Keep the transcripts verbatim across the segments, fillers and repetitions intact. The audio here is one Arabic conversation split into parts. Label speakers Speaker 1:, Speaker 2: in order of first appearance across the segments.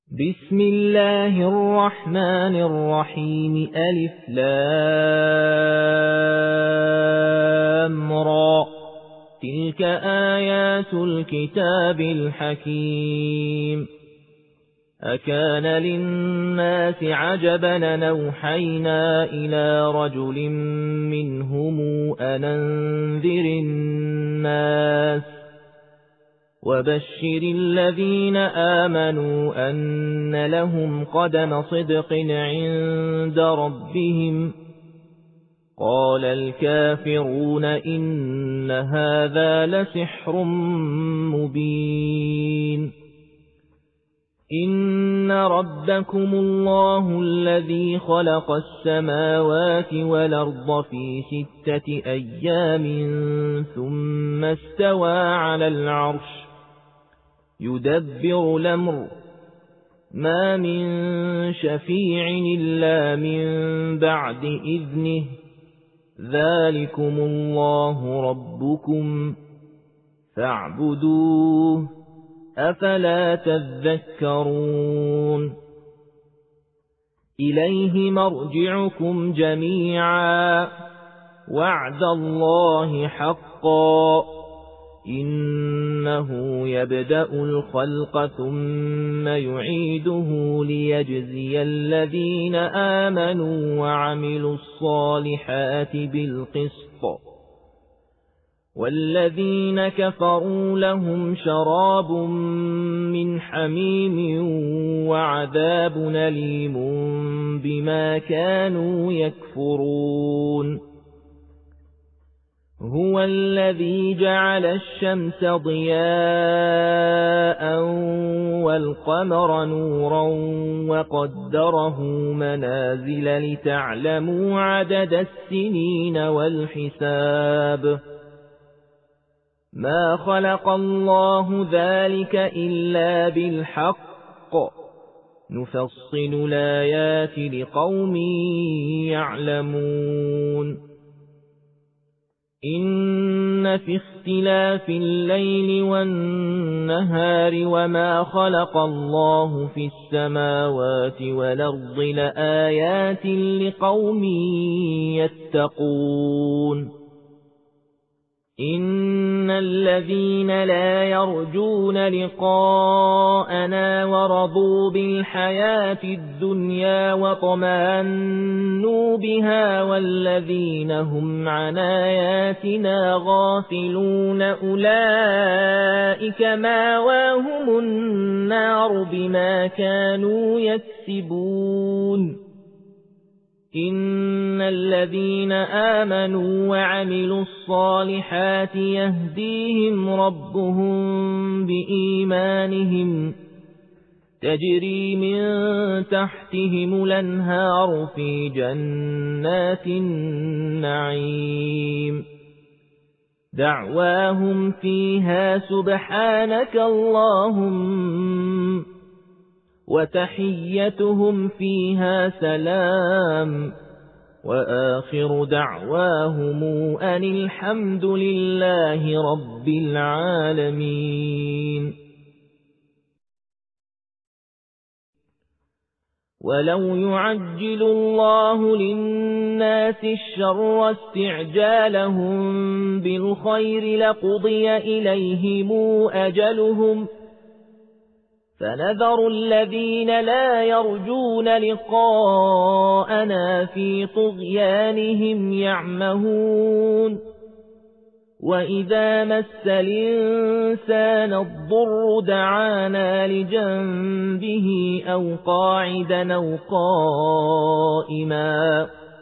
Speaker 1: بسم الله الرحمن الرحيم ألف لام را تلك آيات الكتاب الحكيم أكان للناس عجبا نوحينا إلى رجل منهم أن أنذر الناس وبشر الذين آمنوا أن لهم قدم صدق عند ربهم قال الكافرون إن هذا لسحر مبين إن ربكم الله الذي خلق السماوات والأرض في ستة أيام ثم استوى على العرش يدبر الأمر ما من شفيع إلا من بعد إذنه ذلكم الله ربكم فاعبدوه أفلا تذكرون إليه مرجعكم جميعا وعد الله حقا إنه يبدأ الخلق ثم يعيده ليجزي الذين آمنوا وعملوا الصالحات بالقسط والذين كفروا لهم شراب من حميم وعذاب أليم بما كانوا يكفرون هو الذي جعل الشمس ضياء والقمر نورا وقدره منازل لتعلموا عدد السنين والحساب ما خلق الله ذلك إلا بالحق نفصل الآيات لقوم يعلمون إن في اختلاف الليل والنهار وما خلق الله في السماوات والأرض لآيات لقوم يتقون إن الذين لا يرجون لقاءنا ورضوا بالحياة الدنيا وطمأنوا بها والذين هم عن آياتنا غافلون أولئك مأواهم النار بما كانوا يكسبون إن الذين آمنوا وعملوا الصالحات يهديهم ربهم بإيمانهم تجري من تحتهم الأنهار في جنات النعيم دعواهم فيها سبحانك اللهم وتحيتهم فيها سلام وآخر دعواهم أن الحمد لله رب العالمين ولو يعجل الله للناس الشر استعجالهم بالخير لقضي إليهم أجلهم فنذر الذين لا يرجون لقاءنا في طغيانهم يعمهون وإذا مس الإنسان الضر دعانا لجنبه أو قاعدا أو قائما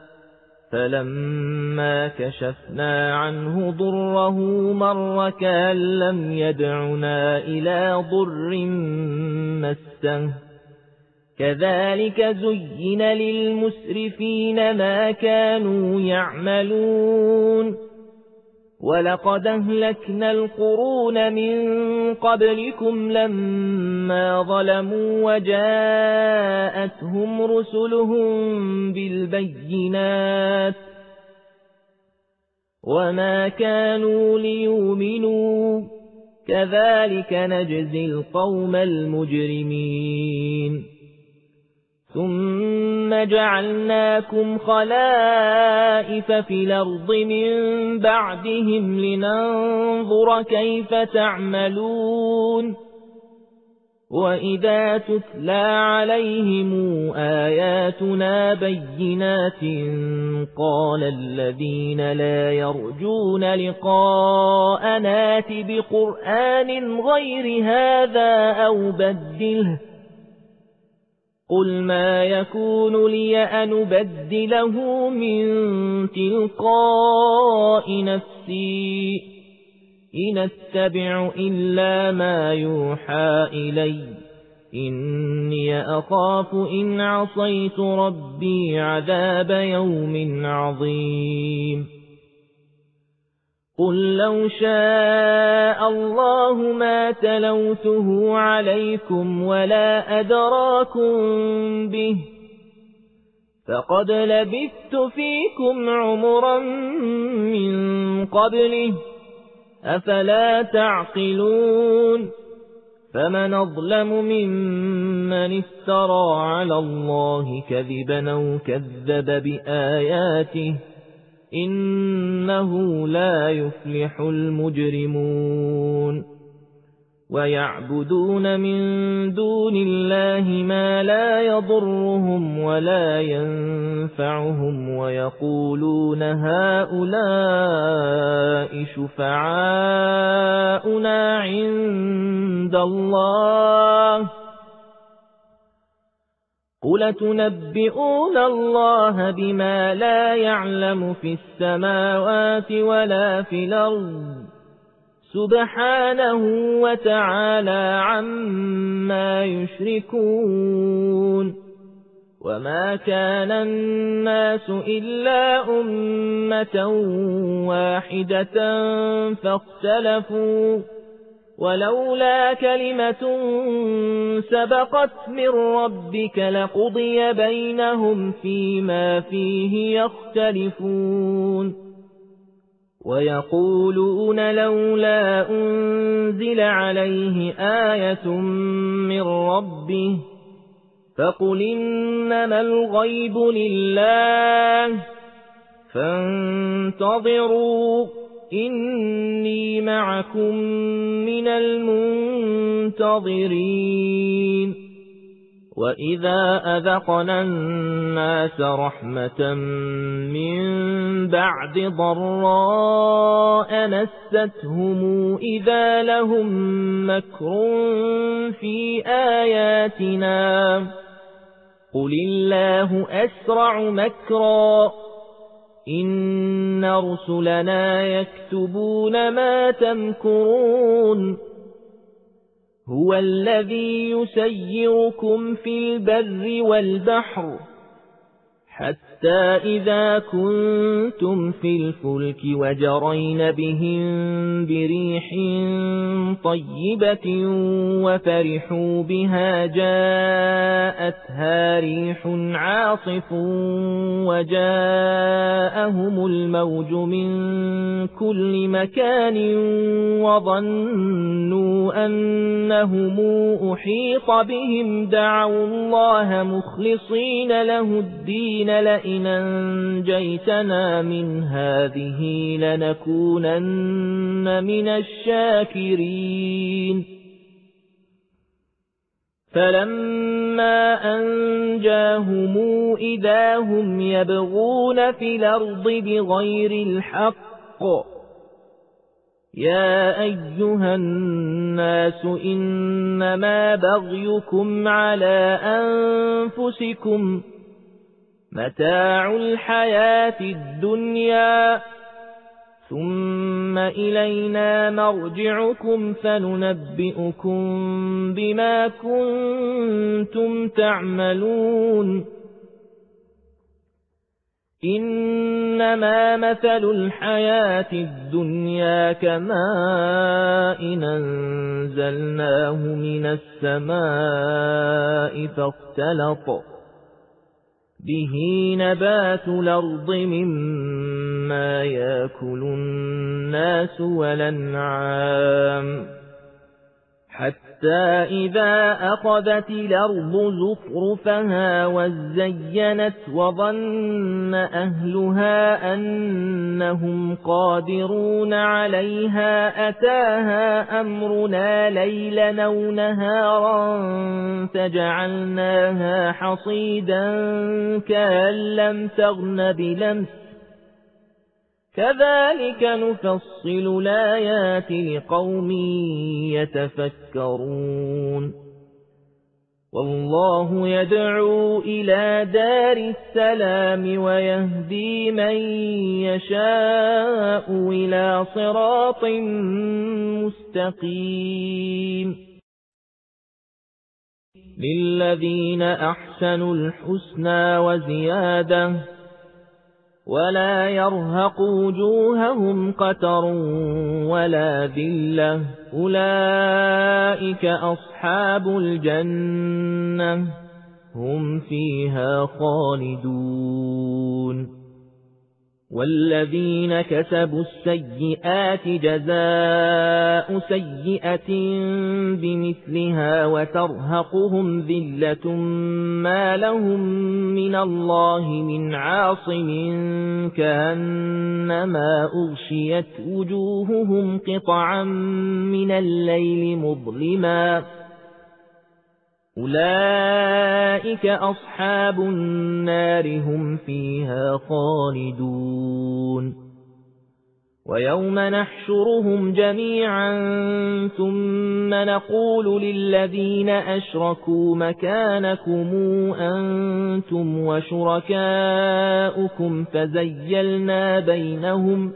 Speaker 1: فلما كشفنا عنه ضره مر كأن لم يدعنا إلى ضر مسه كذلك زين للمسرفين ما كانوا يعملون ولقد أهلكنا القرون من قبلكم لما ظلموا وجاءتهم رسلهم بالبينات وما كانوا ليؤمنوا كذلك نجزي القوم المجرمين ثم جعلناكم خلائف في الأرض من بعدهم لننظر كيف تعملون وإذا تتلى عليهم آياتنا بينات قال الذين لا يرجون لقاءنا ائت بقرآن غير هذا أو بدله قل ما يكون لي أن أبدله من تلقاء نفسي إن أتبع إلا ما يوحى إلي إني أخاف إن عصيت ربي عذاب يوم عظيم قل لو شاء الله ما تلوته عليكم ولا أدراكم به فقد لبثت فيكم عمرا من قبله أفلا تعقلون فمن أظلم ممن افترى على الله كذبا أو كذب بآياته إنه لا يفلح المجرمون ويعبدون من دون الله ما لا يضرهم ولا ينفعهم ويقولون هؤلاء شفعاؤنا عند الله قل تنبئون الله بما لا يعلم في السماوات ولا في الأرض سبحانه وتعالى عما يشركون وما كان الناس إلا أمة واحدة فاختلفوا ولولا كلمة سبقت من ربك لقضي بينهم فيما فيه يختلفون ويقولون لولا أنزل عليه آية من ربه فقل إنما الغيب لله فانتظروا إني معكم من المنتظرين وإذا أذقنا الناس رحمة من بعد ضراء مستهم إذا لهم مكر في آياتنا قل الله أسرع مكرا إن رسلنا يكتبون ما تمكرون هو الذي يسيركم في البر والبحر حتى إذا كنتم في الفلك وجرين بهم بريح طيبة وفرحوا بها جاءتها ريح عاصف وجاءهم الموج من كل مكان وظنوا أنهم أحيط بهم دعوا الله مخلصين له الدين لئن أنجيتنا من هذه لنكونن من الشاكرين فلما أنجاهم إذا هم يبغون في الأرض بغير الحق يا أيها الناس إنما بغيكم على أنفسكم متاع الحياة الدنيا ثم إلينا مرجعكم فننبئكم بما كنتم تعملون إنما مثل الحياة الدنيا كماء أنزلناه من السماء فاختلط به نبات الأرض مما يأكل الناس والأنعام حتى إذا أخذت الأرض زخرفها وزينت وظن أهلها أنهم قادرون عليها أتاها أمرنا ليلا أو نهارا فجعلناها حصيدا كأن لم تغن بلمس كذلك نفصل الآيات لقوم يتفكرون والله يدعو إلى دار السلام ويهدي من يشاء إلى صراط مستقيم للذين أحسنوا الحسنى وزيادة ولا يرهق وجوههم قتر ولا ذلة أولئك أصحاب الجنة هم فيها خالدون والذين كسبوا السيئات جزاء سيئة بمثلها وترهقهم ذلة ما لهم من الله من عاصم كأنما أغشيت وجوههم قطعا من الليل مظلما أولئك أصحاب النار هم فيها خالدون ويوم نحشرهم جميعا ثم نقول للذين أشركوا مكانكم أنتم وشركاؤكم فزيلنا بينهم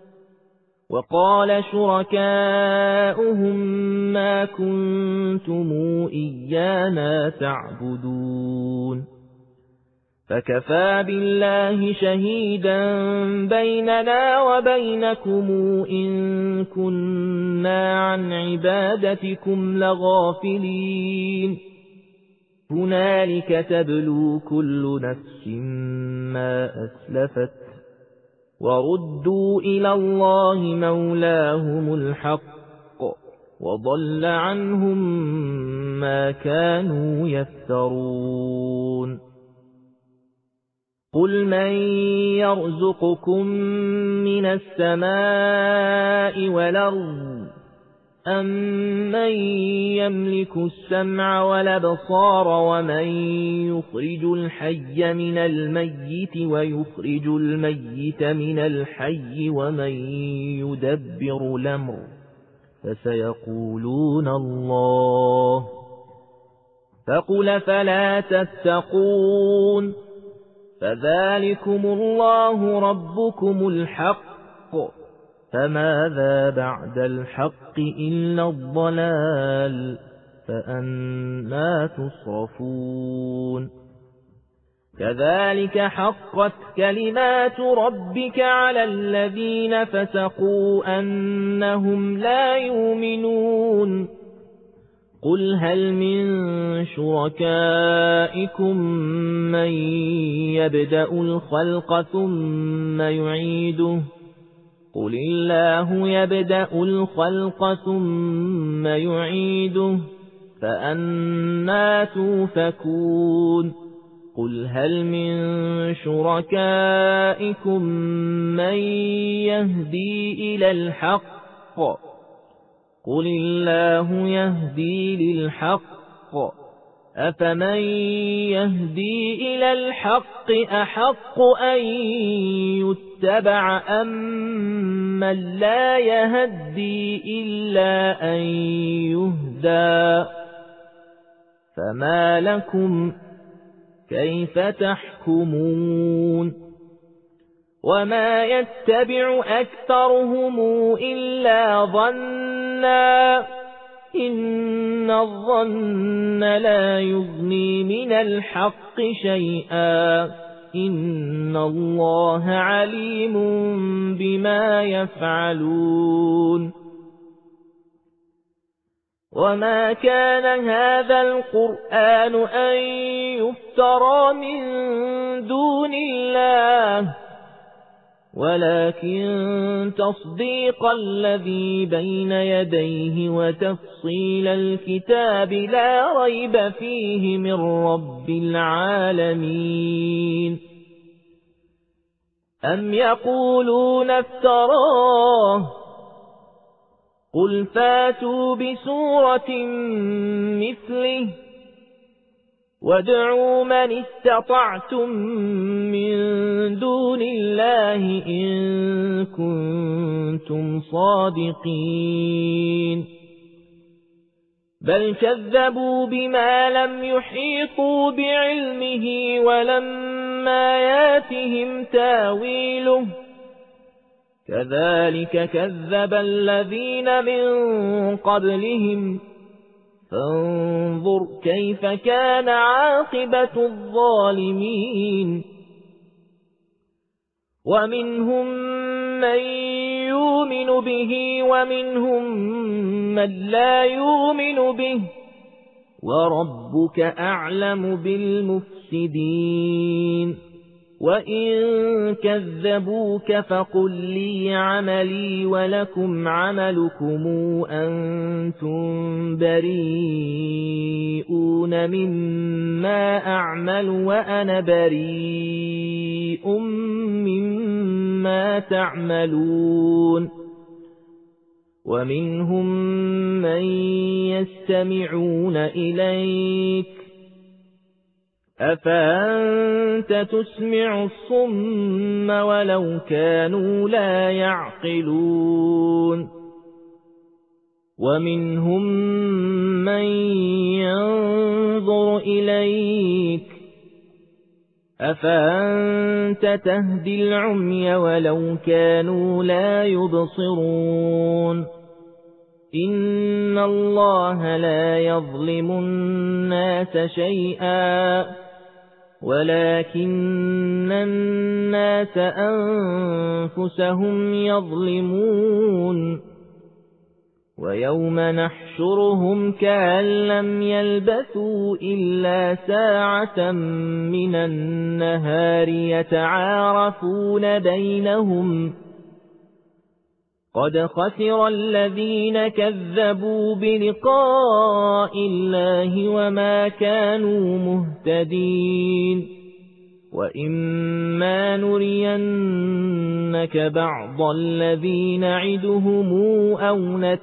Speaker 1: وقال شركاؤهم ما كنتم إيانا تعبدون فكفى بالله شهيدا بيننا وبينكم إن كنا عن عبادتكم لغافلين هنالك تبلو كل نفس ما أسلفت وردوا إلى الله مولاهم الحق وضل عنهم ما كانوا يفترون قل من يرزقكم من السماء والأرض أَمَّن يَمْلِكُ السَّمْعَ وَالْأَبْصَارَ وَمَن يُخْرِجُ الْحَيَّ مِنَ الْمَيِّتِ وَيُخْرِجُ الْمَيِّتَ مِنَ الْحَيِّ وَمَن يُدَبِّرُ الْأَمْرَ فَسَيَقُولُونَ اللَّهُ فَقُلْ فَلَا تَتَّقُونَ فَذَلِكُمُ اللَّهُ رَبُّكُمُ الْحَقُّ فماذا بعد الحق إلا الضلال فأنى تصرفون كذلك حقت كلمات ربك على الذين فسقوا أنهم لا يؤمنون قل هل من شركائكم من يبدأ الخلق ثم يعيده قل الله يبدأ الخلق ثم يعيده فأنى توفكون قل هل من شركائكم من يهدي إلى الحق قل الله يهدي للحق أفمن يهدي إلى الحق أحق أن يتبع أم من لا يهدي إلا أن يهدى فما لكم كيف تحكمون وما يتبع أكثرهم إلا ظنّا إن الظن لا يغني من الحق شيئا إن الله عليم بما يفعلون وما كان هذا القرآن أن يفترى من دون الله ولكن تصديق الذي بين يديه وتفصيل الكتاب لا ريب فيه من رب العالمين. أم يقولون افتراه قل فاتوا بسورة مثله وادعوا من استطعتم من دون الله إن كنتم صادقين. بل كذبوا بما لم يحيطوا بعلمه ولما ياتهم تاويله كذلك كذب الذين من قبلهم فانظر كيف كان عاقبة الظالمين. ومنهم من يؤمن به ومنهم من لا يؤمن به وربك أعلم بالمفسدين. وإن كذبوك فقل لي عملي ولكم عملكم أنتم بريئون مما أعمل وأنا بريء مما تعملون. ومنهم من يستمعون إليك أفأنت تسمع الصم ولو كانوا لا يعقلون. ومنهم من ينظر إليك أفأنت تهدي العمي ولو كانوا لا يبصرون. إن الله لا يظلم الناس شيئا ولكن الناس أنفسهم يظلمون. ويوم نحشرهم كأن لم يلبثوا إلا ساعة من النهار يتعارفون بينهم قد خسر الذين كذبوا بلقاء الله وما كانوا مهتدين. وإما نرينك بعض الذي نعدهم أو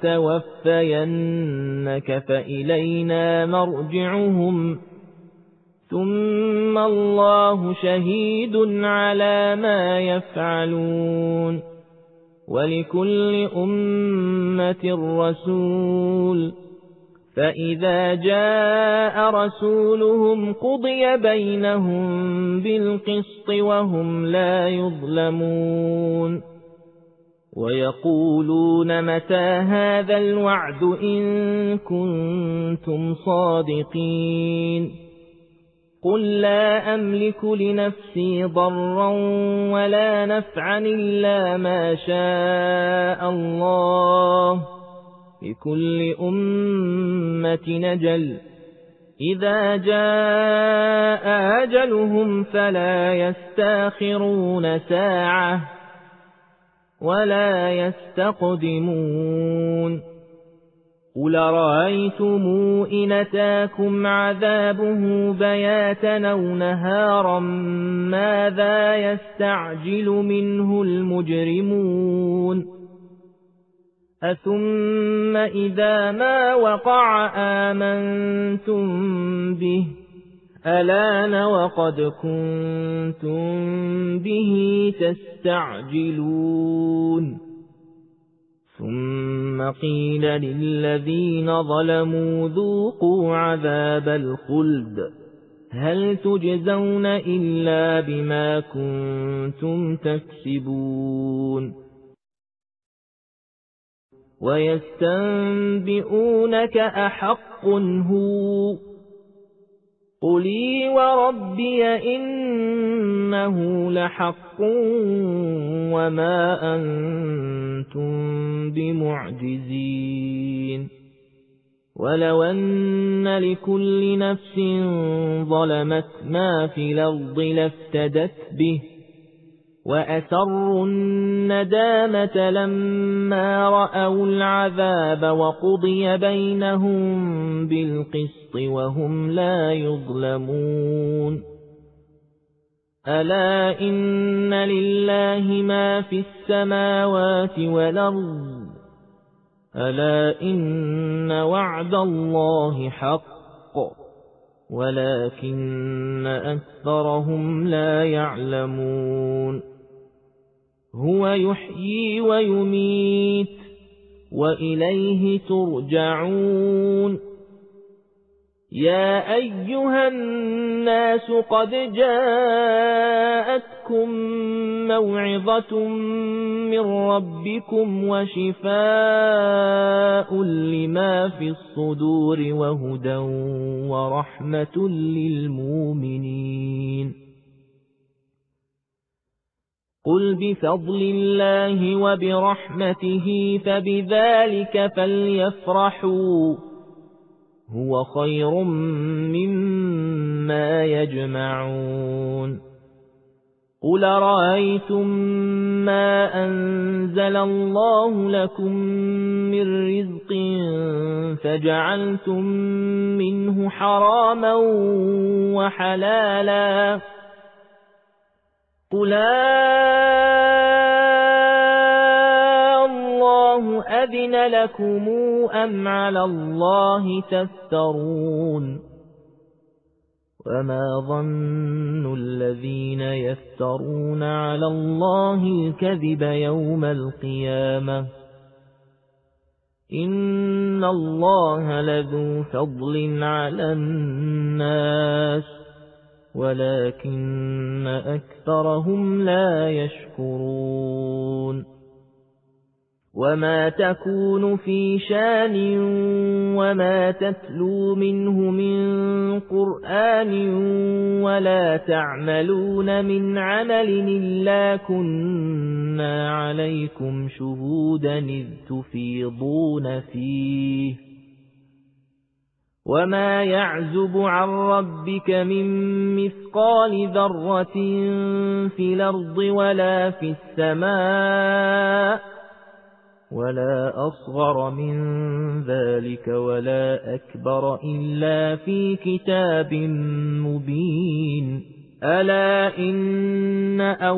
Speaker 1: نتوفينك فإلينا مرجعهم ثم الله شهيد على ما يفعلون. ولكل أمة رسول فإذا جاء رسولهم قضي بينهم بالقسط وهم لا يظلمون. ويقولون متى هذا الوعد إن كنتم صادقين. قل لا أملك لنفسي ضرا ولا نفعا إلا ما شاء الله لكل أمة نجل إذا جاء أجلهم فلا يستاخرون ساعة ولا يستقدمون. قل رأيتم إن أتاكم عذابه بياتا أو نهارا ماذا يستعجل منه المجرمون. أثم إذا ما وقع آمنتم به ألان وقد كنتم به تستعجلون. ثم قيل للذين ظلموا ذوقوا عذاب الخلد هل تجزون إلا بما كنتم تكسبون. ويستنبئونك أحق هو قُلِي وربي إنه لحق وما أنتم بمعجزين. ولو أن لكل نفس ظلمت ما في الأرض لافتدت به وأسروا الندامة لما رأوا العذاب وقضي بينهم بالقسط وهم لا يظلمون ألا إن لله ما في السماوات والأرض ألا إن وعد الله حق ولكن أكثرهم لا يعلمون هو يحيي ويميت وإليه ترجعون يا أيها الناس قد جاءتكم موعظة من ربكم وشفاء لما في الصدور وهدى ورحمة للمؤمنين قل بفضل الله وبرحمته فبذلك فليفرحوا هو خير مما يجمعون قل رأيتم ما أنزل الله لكم من رزق فجعلتم منه حراما وحلالا قل الله أذن لكم أم على الله تفترون وما ظن الذين يفترون على الله الكذب يوم القيامة إن الله لذو فضل على الناس ولكن أكثرهم لا يشكرون وما تكون في شان وما تتلو منه من قرآن ولا تعملون من عمل إلا كنا عليكم شهودا إذ تفيضون فيه وما يعزب عن ربك من مثقال ذرة في الأرض ولا في السماء ولا أصغر من ذلك ولا أكبر إلا في كتاب مبين ألا إن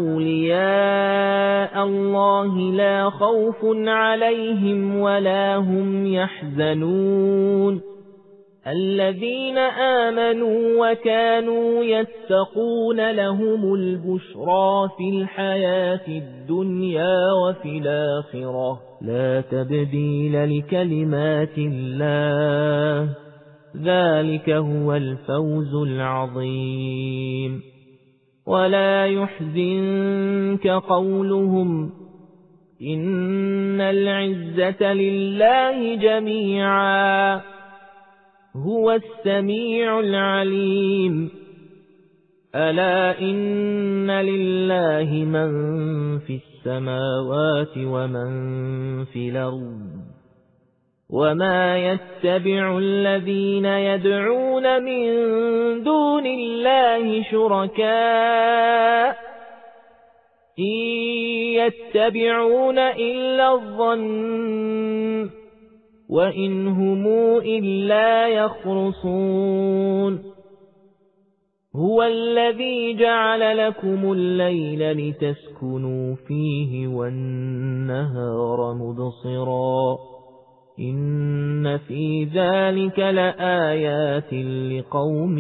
Speaker 1: أولياء الله لا خوف عليهم ولا هم يحزنون الذين آمنوا وكانوا يتقون لهم البشرى في الحياة الدنيا وفي الآخرة لا تبديل لكلمات الله ذلك هو الفوز العظيم ولا يحزنك قولهم إن العزة لله جميعا هو السميع العليم ألا إن لله من في السماوات ومن في الأرض وما يتبع الذين يدعون من دون الله شركاء إن يتبعون إلا الظن وإن هم إلا يخرصون هو الذي جعل لكم الليل لتسكنوا فيه والنهار مبصرا إن في ذلك لآيات لقوم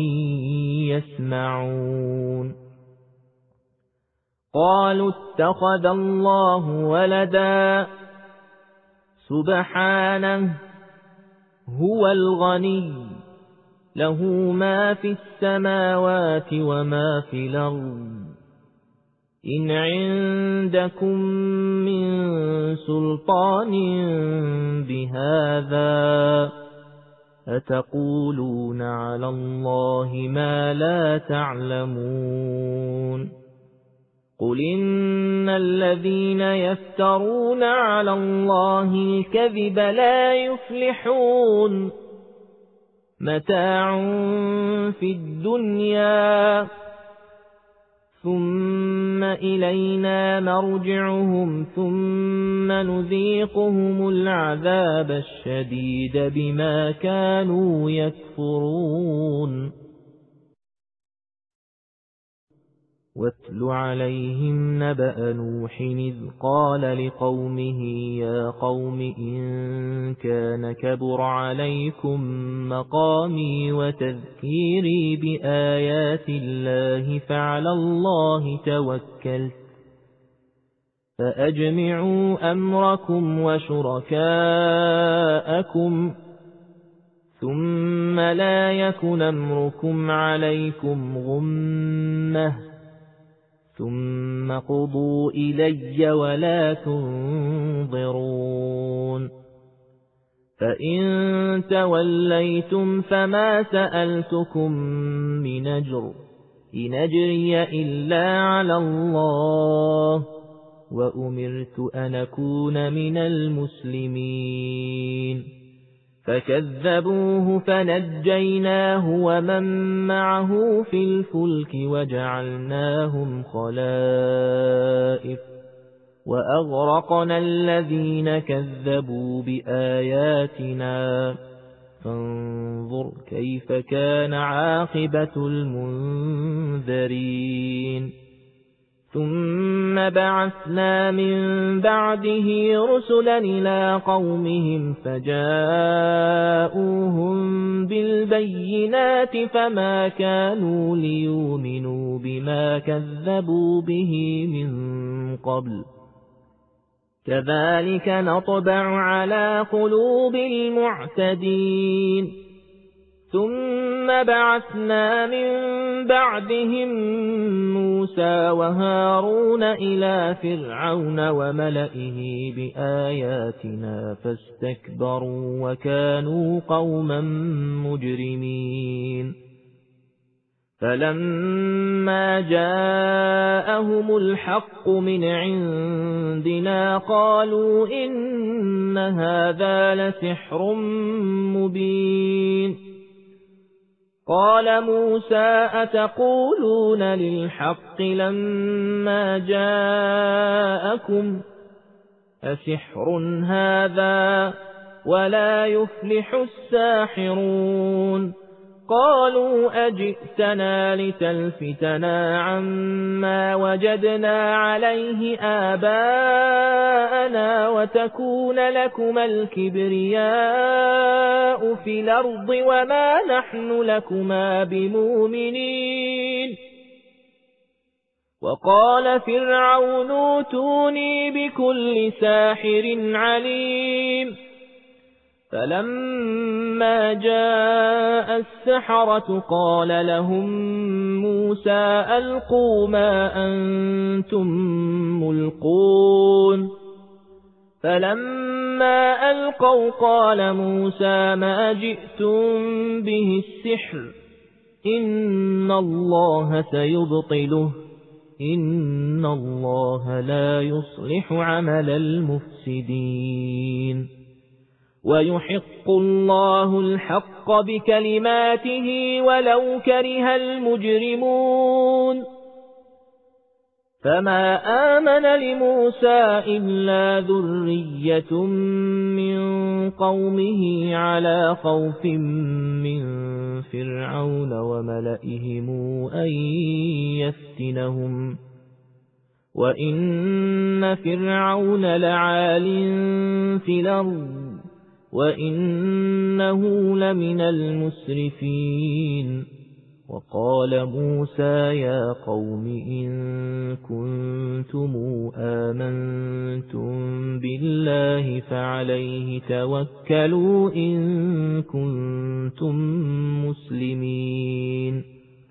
Speaker 1: يسمعون قالوا اتخذ الله ولدا سبحانه هو الغني له ما في السماوات وما في الأرض إن عندكم من سلطان بهذا أتقولون على الله ما لا تعلمون قل إن الذين يفترون على الله الكذب لا يفلحون متاع في الدنيا ثم إلينا مرجعهم ثم نذيقهم العذاب الشديد بما كانوا يكفرون واتل عليهم نبأ نوح إذ قال لقومه يا قوم إن كان كبر عليكم مقامي وتذكيري بآيات الله فعلى الله توكلت فأجمعوا أمركم وشركاءكم ثم لا يكن أمركم عليكم غمة ثم قضوا إلي ولا تنظرون فإن توليتم فما سألتكم من أجر إن أجري إلا على الله وأمرت أن أكون من المسلمين فكذبوه فنجيناه ومن معه في الفلك وجعلناهم خلائف وأغرقنا الذين كذبوا بآياتنا فانظر كيف كان عاقبة المنذرين ثم بعثنا من بعده رسلا إلى قومهم فجاءوهم بالبينات فما كانوا ليؤمنوا بما كذبوا به من قبل كذلك نطبع على قلوب المعتدين ثم بعثنا من بعدهم موسى وهارون إلى فرعون وملئه بآياتنا فاستكبروا وكانوا قوما مجرمين فلما جاءهم الحق من عندنا قالوا إن هذا لسحر مبين قال موسى أتقولون للحق لما جاءكم أسحر هذا ولا يفلح الساحرون قالوا أجئتنا لتلفتنا عما وجدنا عليه آباءنا وتكون لكما الكبرياء في الأرض وما نحن لكما بمؤمنين وقال فرعون ائتوني بكل ساحر عليم فلما جاء السحرة قال لهم موسى ألقوا ما أنتم ملقون فلما ألقوا قال موسى ما جئتم به السحر إن الله سيبطله إن الله لا يصلح عمل المفسدين ويحق الله الحق بكلماته ولو كره المجرمون فما آمن لموسى إلا ذرية من قومه على خوف من فرعون وملئهم أن يفتنهم وإن فرعون لعال في الأرض وإنه لمن المسرفين وقال موسى يا قوم إن كنتم آمنتم بالله فعليه توكلوا إن كنتم مسلمين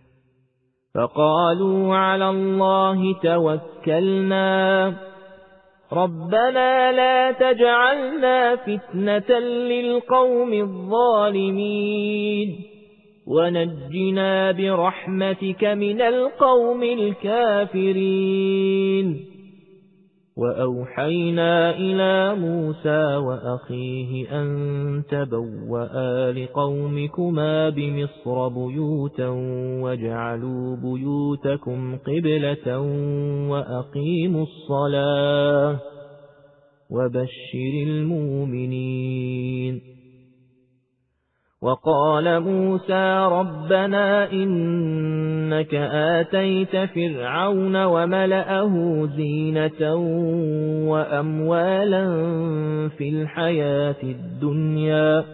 Speaker 1: فقالوا على الله توكلنا ربنا لا تجعلنا فتنة للقوم الظالمين ونجنا برحمتك من القوم الكافرين وأوحينا إلى موسى وأخيه أن تبوأ لقومكما بمصر بيوتا واجعلوا بيوتكم قبلة وأقيموا الصلاة وبشر المؤمنين. وقال موسى ربنا إنك آتيت فرعون وملأه زينة وأموالا في الحياة الدنيا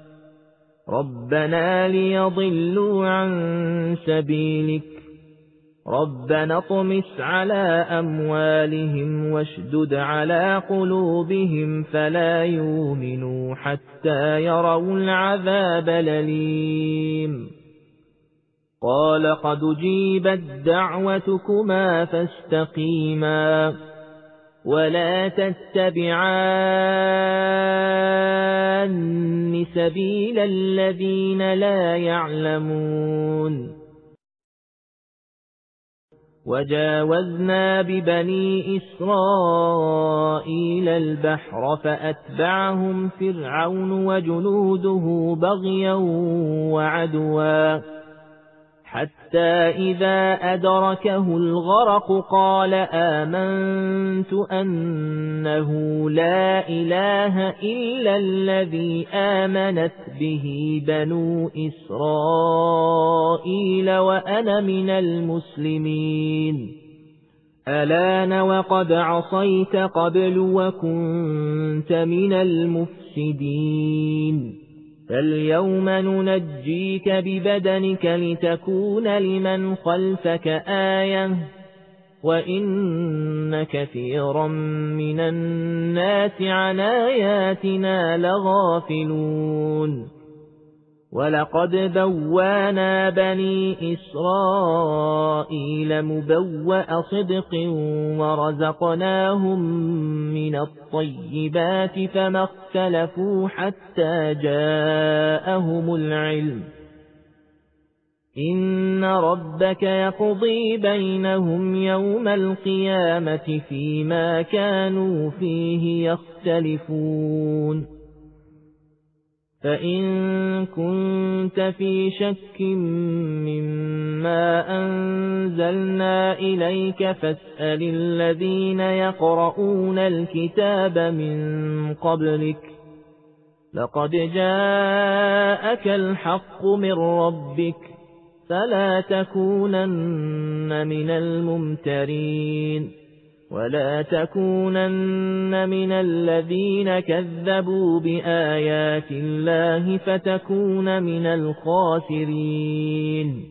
Speaker 1: ربنا ليضلوا عن سبيلك ربنا اطمس على أموالهم واشدد على قلوبهم فلا يؤمنوا حتى يروا العذاب الأليم. قال قد أجيبت دعوتكما فاستقيما ولا تتبعان سبيل الذين لا يعلمون. وجاوزنا ببني إسرائيل البحر فأتبعهم فرعون وجنوده بغيا وعدوا حتى إذا أدركه الغرق قال آمنت أنه لا إله إلا الذي آمنت به بنو إسرائيل وأنا من المسلمين. الآن وقد عصيت قبل وكنت من المفسدين فاليوم ننجيك ببدنك لتكون لمن خلفك آية وإن كثيرا من الناس عن آياتنا لغافلون. ولقد بوانا بني إسرائيل مبوأ صدق ورزقناهم من الطيبات فما اختلفوا حتى جاءهم العلم إن ربك يقضي بينهم يوم القيامة فيما كانوا فيه يختلفون. فإن كنت في شك مما أنزلنا إليك فاسأل الذين يقرؤون الكتاب من قبلك لقد جاءك الحق من ربك فلا تكونن من الممترين ولا تكونن من الذين كذبوا بآيات الله فتكون من الخاسرين.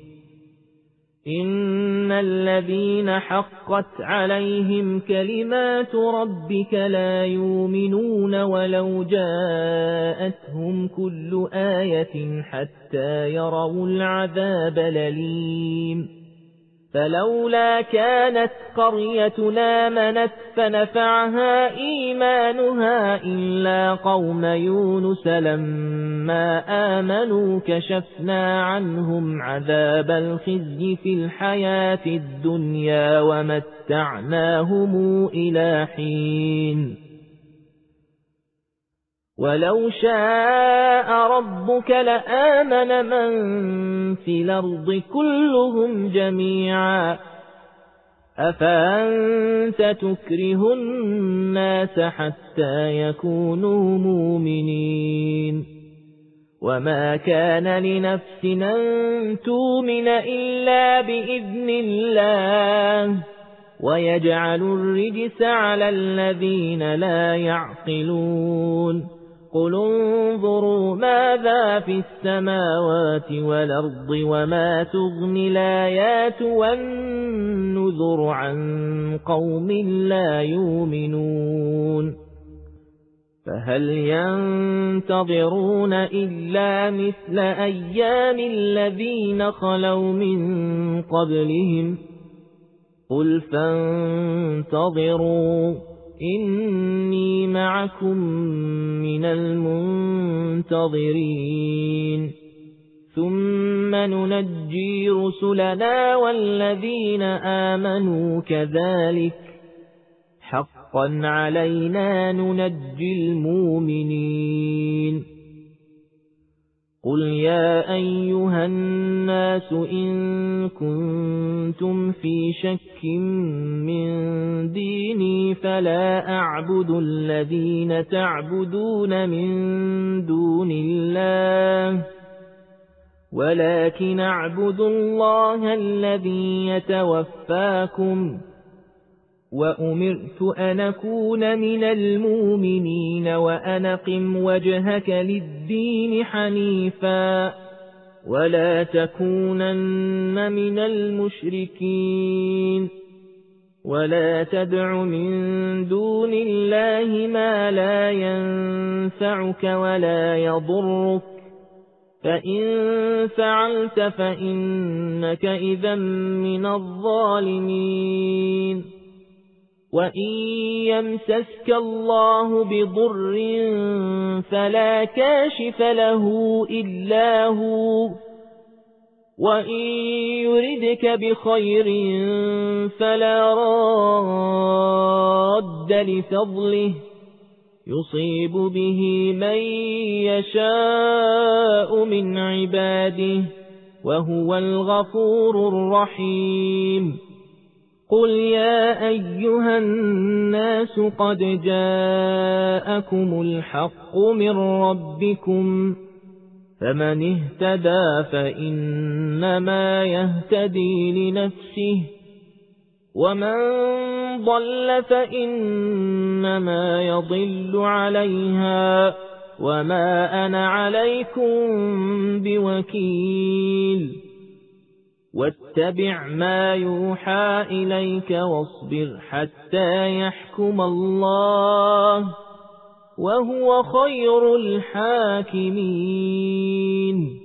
Speaker 1: إن الذين حقت عليهم كلمات ربك لا يؤمنون ولو جاءتهم كل آية حتى يروا العذاب الأليم. فلولا كانت قرية آمنت فنفعها إيمانها إلا قوم يونس لما آمنوا كشفنا عنهم عذاب الخزي في الحياة الدنيا ومتعناهم إلى حين. ولو شاء ربك لآمن من في الأرض كلهم جميعا أفأنت تكره الناس حتى يكونوا مؤمنين. وما كان لنفس أن تؤمن إلا بإذن الله ويجعل الرجس على الذين لا يعقلون. قل انظروا ماذا في السماوات والأرض وما تغني الآيات والنذر عن قوم لا يؤمنون. فهل ينتظرون إلا مثل أيام الذين خلوا من قبلهم قل فانتظروا إني معكم من المنتظرين ثم ننجي رسلنا والذين آمنوا كذلك حقا علينا ننجي المؤمنين قل يا أيها الناس إن كنتم في شك من ديني فلا أعبد الذين تعبدون من دون الله ولكن أعبد الله الذي يتوفاكم وأمرت أن أكون من المؤمنين وأن أقم وجهك للدين حنيفا ولا تكونن من المشركين ولا تدع من دون الله ما لا ينفعك ولا يضرك فإن فعلت فإنك إذا من الظالمين وإن يمسسك الله بضر فلا كاشف له إلا هو وإن يردك بخير فلا راد لفضله يصيب به من يشاء من عباده وهو الغفور الرحيم قل يا أيها الناس قد جاءكم الحق من ربكم فمن اهتدى فإنما يهتدي لنفسه ومن ضل فإنما يضل عليها وما أنا عليكم بوكيل واتبع ما يوحى إليك واصبر حتى يحكم الله وهو خير الحاكمين